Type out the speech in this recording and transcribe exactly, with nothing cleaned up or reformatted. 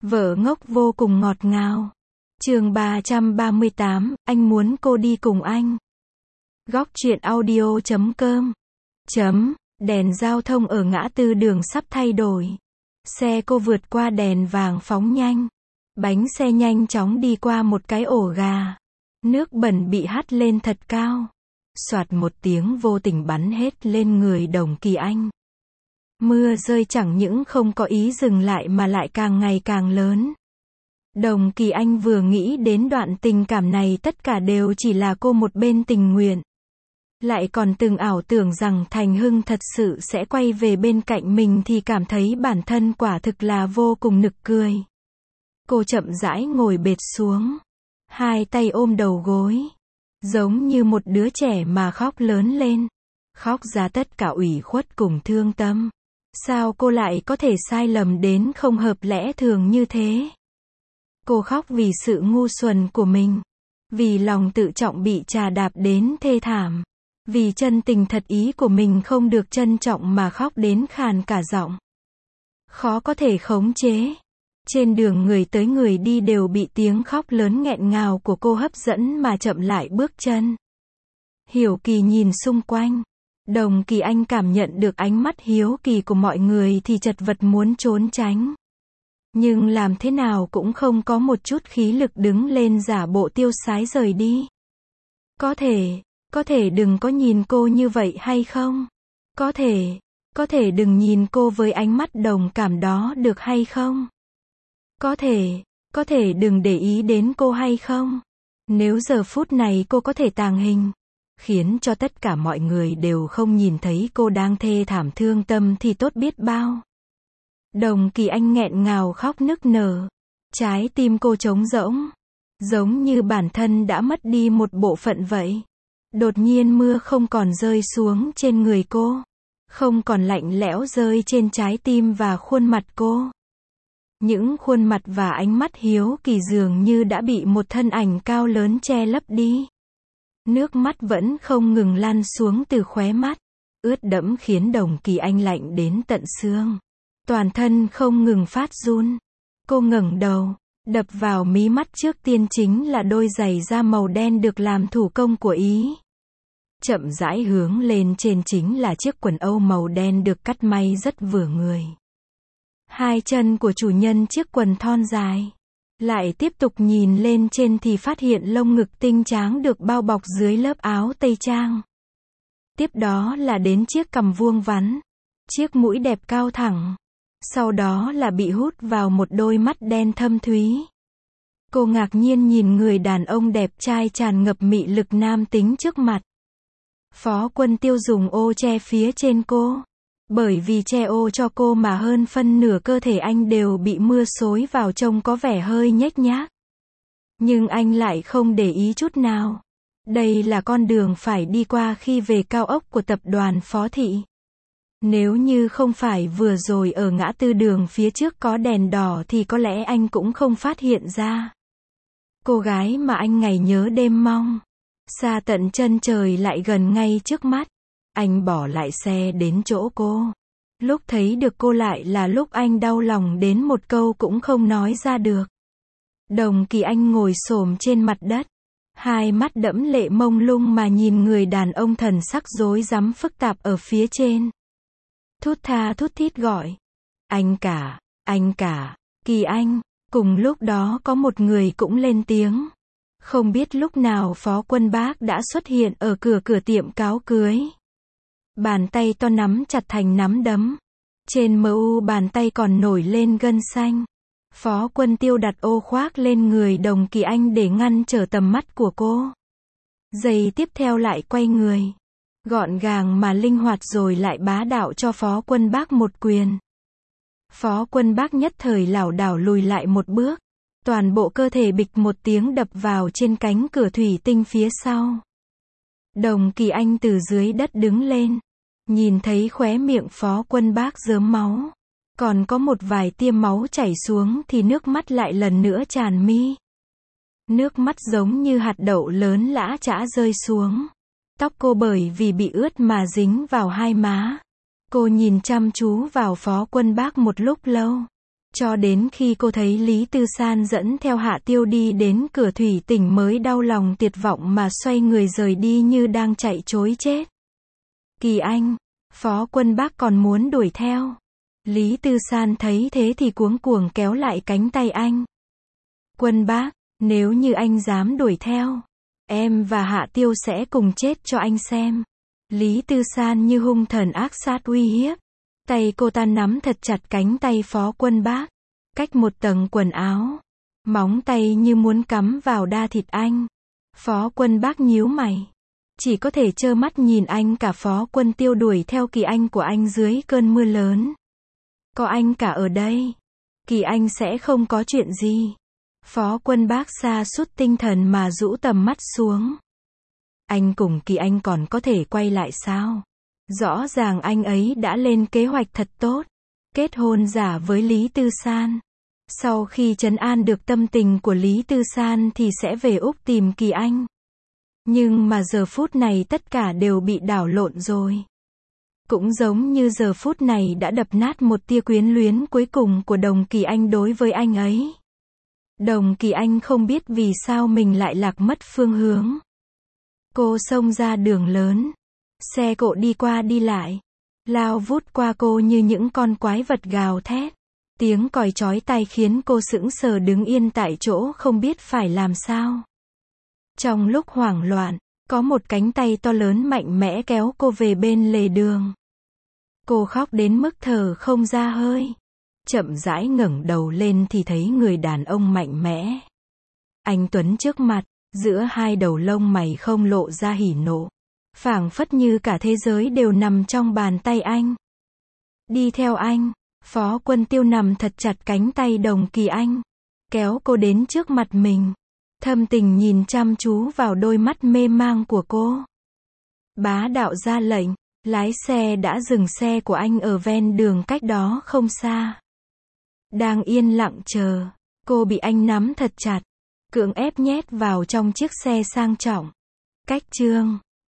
Vợ ngốc vô cùng ngọt ngào. Chương ba trăm ba mươi tám, anh muốn cô đi cùng anh. Góc truyện audio chấm com. Chấm, đèn giao thông ở ngã tư đường sắp thay đổi. Xe cô vượt qua đèn vàng phóng nhanh. Bánh xe nhanh chóng đi qua một cái ổ gà. Nước bẩn bị hắt lên thật cao. Soạt một tiếng vô tình bắn hết lên người Đồng Kỳ Anh. Mưa rơi chẳng những không có ý dừng lại mà lại càng ngày càng lớn. Đồng Kỳ Anh vừa nghĩ đến đoạn tình cảm này tất cả đều chỉ là cô một bên tình nguyện. Lại còn từng ảo tưởng rằng Thành Hưng thật sự sẽ quay về bên cạnh mình thì cảm thấy bản thân quả thực là vô cùng nực cười. Cô chậm rãi ngồi bệt xuống. Hai tay ôm đầu gối. Giống như một đứa trẻ mà khóc lớn lên. Khóc ra tất cả ủy khuất cùng thương tâm. Sao cô lại có thể sai lầm đến không hợp lẽ thường như thế? Cô khóc vì sự ngu xuẩn của mình. Vì lòng tự trọng bị trà đạp đến thê thảm. Vì chân tình thật ý của mình không được trân trọng mà khóc đến khàn cả giọng. Khó có thể khống chế. Trên đường người tới người đi đều bị tiếng khóc lớn nghẹn ngào của cô hấp dẫn mà chậm lại bước chân. Hiểu Kỳ nhìn xung quanh. Đồng Kỳ Anh cảm nhận được ánh mắt hiếu kỳ của mọi người thì chật vật muốn trốn tránh. Nhưng làm thế nào cũng không có một chút khí lực đứng lên giả bộ tiêu sái rời đi. Có thể, có thể đừng có nhìn cô như vậy hay không? Có thể, có thể đừng nhìn cô với ánh mắt đồng cảm đó được hay không? Có thể, có thể đừng để ý đến cô hay không? Nếu giờ phút này cô có thể tàng hình, khiến cho tất cả mọi người đều không nhìn thấy cô đang thê thảm thương tâm thì tốt biết bao. Đồng Kỳ Anh nghẹn ngào khóc nức nở. Trái tim cô trống rỗng. Giống như bản thân đã mất đi một bộ phận vậy. Đột nhiên mưa không còn rơi xuống trên người cô. Không còn lạnh lẽo rơi trên trái tim và khuôn mặt cô. Những khuôn mặt và ánh mắt hiếu kỳ dường như đã bị một thân ảnh cao lớn che lấp đi. Nước mắt vẫn không ngừng lan xuống từ khóe mắt. Ướt đẫm khiến Đồng Kỳ Anh lạnh đến tận xương. Toàn thân không ngừng phát run. Cô ngẩng đầu. Đập vào mí mắt trước tiên chính là đôi giày da màu đen được làm thủ công của Ý. Chậm rãi hướng lên trên chính là chiếc quần âu màu đen được cắt may rất vừa người. Hai chân của chủ nhân chiếc quần thon dài. Lại tiếp tục nhìn lên trên thì phát hiện lông ngực tinh tráng được bao bọc dưới lớp áo tây trang. Tiếp đó là đến chiếc cằm vuông vắn. Chiếc mũi đẹp cao thẳng. Sau đó là bị hút vào một đôi mắt đen thâm thúy. Cô ngạc nhiên nhìn người đàn ông đẹp trai tràn ngập mị lực nam tính trước mặt. Phó Quân Tiêu dùng ô che phía trên cô. Bởi vì che ô cho cô mà hơn phân nửa cơ thể anh đều bị mưa xối vào trông có vẻ hơi nhếch nhác. Nhưng anh lại không để ý chút nào. Đây là con đường phải đi qua khi về cao ốc của tập đoàn Phó Thị. Nếu như không phải vừa rồi ở ngã tư đường phía trước có đèn đỏ thì có lẽ anh cũng không phát hiện ra. Cô gái mà anh ngày nhớ đêm mong. Xa tận chân trời lại gần ngay trước mắt. Anh bỏ lại xe đến chỗ cô. Lúc thấy được cô lại là lúc anh đau lòng đến một câu cũng không nói ra được. Đồng Kỳ Anh ngồi xổm trên mặt đất. Hai mắt đẫm lệ mông lung mà nhìn người đàn ông thần sắc rối rắm phức tạp ở phía trên. Thút tha thút thít gọi. Anh cả, anh cả, Kỳ Anh. Cùng lúc đó có một người cũng lên tiếng. Không biết lúc nào Phó Quân Bác đã xuất hiện ở cửa cửa tiệm cáo cưới. Bàn tay to nắm chặt thành nắm đấm. Trên mờ u bàn tay còn nổi lên gân xanh. Phó Quân Tiêu đặt ô khoác lên người Đồng Kỳ Anh để ngăn trở tầm mắt của cô. Giây tiếp theo lại quay người. Gọn gàng mà linh hoạt rồi lại bá đạo cho Phó Quân Bác một quyền. Phó Quân Bác nhất thời lảo đảo lùi lại một bước. Toàn bộ cơ thể bịch một tiếng đập vào trên cánh cửa thủy tinh phía sau. Đồng Kỳ Anh từ dưới đất đứng lên. Nhìn thấy khóe miệng Phó Quân Bác rớm máu. Còn có một vài tia máu chảy xuống thì nước mắt lại lần nữa tràn mi. Nước mắt giống như hạt đậu lớn lã chã rơi xuống. Tóc cô bởi vì bị ướt mà dính vào hai má. Cô nhìn chăm chú vào Phó Quân Bác một lúc lâu. Cho đến khi cô thấy Lý Tư San dẫn theo Hạ Tiêu đi đến cửa thủy tỉnh mới đau lòng tuyệt vọng mà xoay người rời đi như đang chạy trối chết. Kỳ Anh, Phó Quân Bác còn muốn đuổi theo. Lý Tư San thấy thế thì cuống cuồng kéo lại cánh tay anh. Quân Bác, nếu như anh dám đuổi theo, em và Hạ Tiêu sẽ cùng chết cho anh xem. Lý Tư San như hung thần ác sát uy hiếp. Tay cô ta nắm thật chặt cánh tay Phó Quân Bác. Cách một tầng quần áo. Móng tay như muốn cắm vào da thịt anh. Phó Quân Bác nhíu mày. Chỉ có thể trơ mắt nhìn anh cả Phó Quân Tiêu đuổi theo Kỳ Anh của anh dưới cơn mưa lớn. Có anh cả ở đây. Kỳ Anh sẽ không có chuyện gì. Phó Quân Bác sa sút tinh thần mà rũ tầm mắt xuống. Anh cùng Kỳ Anh còn có thể quay lại sao? Rõ ràng anh ấy đã lên kế hoạch thật tốt. Kết hôn giả với Lý Tư San. Sau khi trấn an được tâm tình của Lý Tư San thì sẽ về Úc tìm Kỳ Anh. Nhưng mà giờ phút này tất cả đều bị đảo lộn rồi. Cũng giống như giờ phút này đã đập nát một tia quyến luyến cuối cùng của Đồng Kỳ Anh đối với anh ấy. Đồng Kỳ Anh không biết vì sao mình lại lạc mất phương hướng. Cô xông ra đường lớn. Xe cộ đi qua đi lại. Lao vút qua cô như những con quái vật gào thét. Tiếng còi chói tai khiến cô sững sờ đứng yên tại chỗ không biết phải làm sao. Trong lúc hoảng loạn, có một cánh tay to lớn mạnh mẽ kéo cô về bên lề đường. Cô khóc đến mức thở không ra hơi. Chậm rãi ngẩng đầu lên thì thấy người đàn ông mạnh mẽ. Anh Tuấn trước mặt, giữa hai đầu lông mày không lộ ra hỉ nộ. Phảng phất như cả thế giới đều nằm trong bàn tay anh. Đi theo anh, Phó Quân Tiêu nằm thật chặt cánh tay Đồng Kỳ Anh. Kéo cô đến trước mặt mình. Thâm tình nhìn chăm chú vào đôi mắt mê mang của cô. Bá đạo ra lệnh, lái xe đã dừng xe của anh ở ven đường cách đó không xa. Đang yên lặng chờ, cô bị anh nắm thật chặt, cưỡng ép nhét vào trong chiếc xe sang trọng. Cách chương